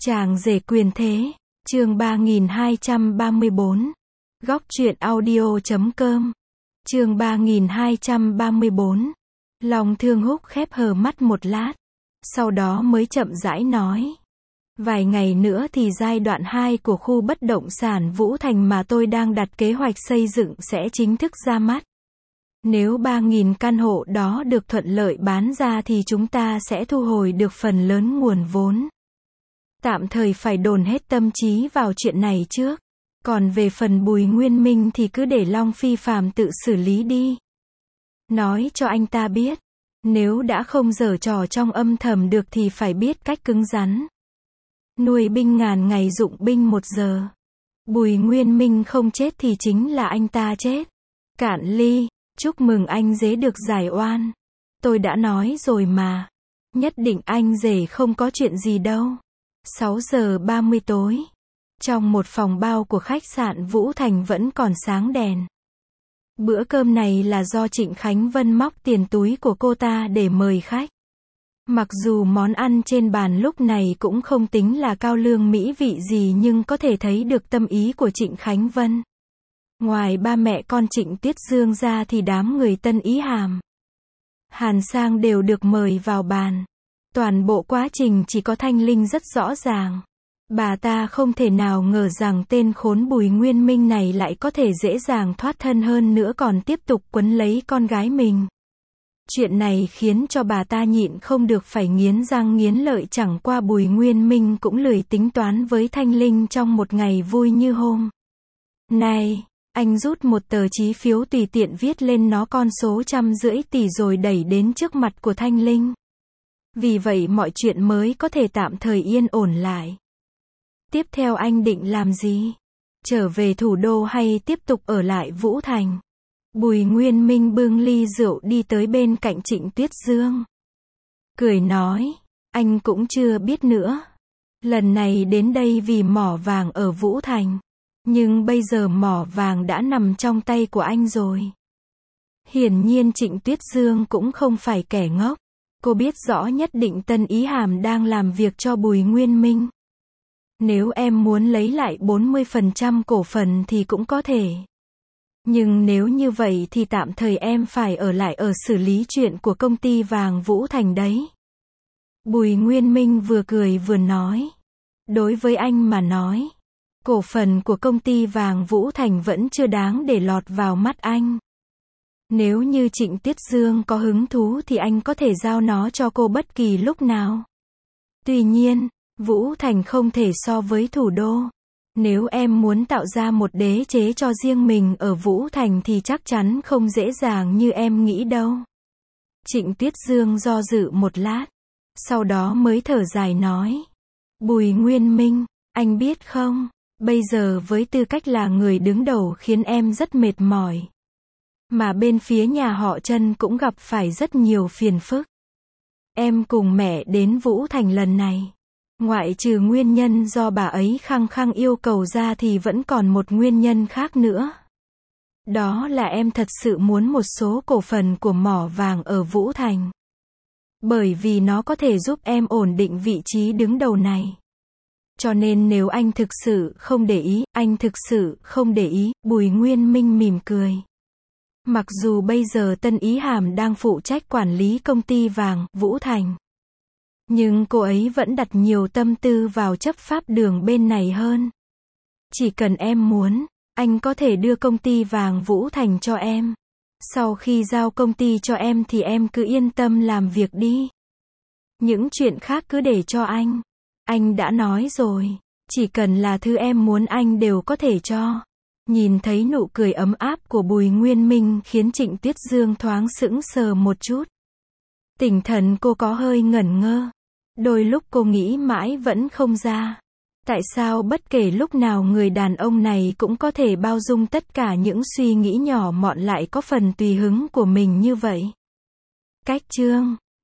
Chàng rể quyền thế, chương 3234. Góc truyện audio.com. Chương 3234. Long Thương Húc khép hờ mắt một lát, sau đó mới chậm rãi nói. Vài ngày nữa thì giai đoạn 2 của khu bất động sản Vũ Thành mà tôi đang đặt kế hoạch xây dựng sẽ chính thức ra mắt. Nếu 3.000 căn hộ đó được thuận lợi bán ra thì chúng ta sẽ thu hồi được phần lớn nguồn vốn. Tạm thời phải dồn hết tâm trí vào chuyện này trước. Còn về phần Bùi Nguyên Minh thì cứ để Long Phi Phàm tự xử lý đi. Nói cho anh ta biết, nếu đã không giở trò trong âm thầm được thì phải biết cách cứng rắn. Nuôi binh ngàn ngày dụng binh một giờ. Bùi Nguyên Minh không chết thì chính là anh ta chết. Cạn ly, chúc mừng anh rể được giải oan. Tôi đã nói rồi mà. Nhất định anh rể không có chuyện gì đâu. 6 giờ 30 tối. Trong một phòng bao của khách sạn Vũ Thành vẫn còn sáng đèn. Bữa cơm này là do Trịnh Khánh Vân móc tiền túi của cô ta để mời khách. Mặc dù món ăn trên bàn lúc này cũng không tính là cao lương mỹ vị gì nhưng có thể thấy được tâm ý của Trịnh Khánh Vân. Ngoài ba mẹ con Trịnh Tuyết Dương ra thì đám người Tân Ý Hàm, Hàn Sang đều được mời vào bàn. Toàn bộ quá trình chỉ có Thanh Linh rất rõ ràng. Bà ta không thể nào ngờ rằng tên khốn Bùi Nguyên Minh này lại có thể dễ dàng thoát thân hơn nữa còn tiếp tục quấn lấy con gái mình. Chuyện này khiến cho bà ta nhịn không được phải nghiến răng nghiến lợi, chẳng qua Bùi Nguyên Minh cũng lười tính toán với Thanh Linh trong một ngày vui như hôm này. Anh rút một tờ chí phiếu tùy tiện viết lên nó con số 150 tỷ rồi đẩy đến trước mặt của Thanh Linh. Vì vậy mọi chuyện mới có thể tạm thời yên ổn lại. Tiếp theo anh định làm gì? Trở về thủ đô hay tiếp tục ở lại Vũ Thành? Bùi Nguyên Minh bưng ly rượu đi tới bên cạnh Trịnh Tuyết Dương. Cười nói, anh cũng chưa biết nữa. Lần này đến đây vì mỏ vàng ở Vũ Thành. Nhưng bây giờ mỏ vàng đã nằm trong tay của anh rồi. Hiển nhiên Trịnh Tuyết Dương cũng không phải kẻ ngốc. Cô biết rõ nhất định Tân Ý Hàm đang làm việc cho Bùi Nguyên Minh. Nếu em muốn lấy lại 40% cổ phần thì cũng có thể. Nhưng nếu như vậy thì tạm thời em phải ở lại ở xử lý chuyện của công ty vàng Vũ Thành đấy. Bùi Nguyên Minh vừa cười vừa nói. Đối với anh mà nói, cổ phần của công ty vàng Vũ Thành vẫn chưa đáng để lọt vào mắt anh. Nếu như Trịnh Tuyết Dương có hứng thú thì anh có thể giao nó cho cô bất kỳ lúc nào. Tuy nhiên, Vũ Thành không thể so với thủ đô. Nếu em muốn tạo ra một đế chế cho riêng mình ở Vũ Thành thì chắc chắn không dễ dàng như em nghĩ đâu. Trịnh Tuyết Dương do dự một lát, sau đó mới thở dài nói. Bùi Nguyên Minh, anh biết không, bây giờ với tư cách là người đứng đầu khiến em rất mệt mỏi. Mà bên phía nhà họ Trân cũng gặp phải rất nhiều phiền phức. Em cùng mẹ đến Vũ Thành lần này, ngoại trừ nguyên nhân do bà ấy khăng khăng yêu cầu ra thì vẫn còn một nguyên nhân khác nữa. Đó là em thật sự muốn một số cổ phần của mỏ vàng ở Vũ Thành. Bởi vì nó có thể giúp em ổn định vị trí đứng đầu này. Cho nên nếu anh thực sự không để ý, anh thực sự không để ý, Bùi Nguyên Minh mỉm cười. Mặc dù bây giờ Tân Ý Hàm đang phụ trách quản lý công ty vàng Vũ Thành, nhưng cô ấy vẫn đặt nhiều tâm tư vào chấp pháp đường bên này hơn. Chỉ cần em muốn, anh có thể đưa công ty vàng Vũ Thành cho em. Sau khi giao công ty cho em thì em cứ yên tâm làm việc đi. Những chuyện khác cứ để cho anh. Anh đã nói rồi, chỉ cần là thứ em muốn anh đều có thể cho. Nhìn thấy nụ cười ấm áp của Bùi Nguyên Minh khiến Trịnh Tuyết Dương thoáng sững sờ một chút. Tinh thần cô có hơi ngẩn ngơ. Đôi lúc cô nghĩ mãi vẫn không ra. Tại sao bất kể lúc nào người đàn ông này cũng có thể bao dung tất cả những suy nghĩ nhỏ mọn lại có phần tùy hứng của mình như vậy? Cách chương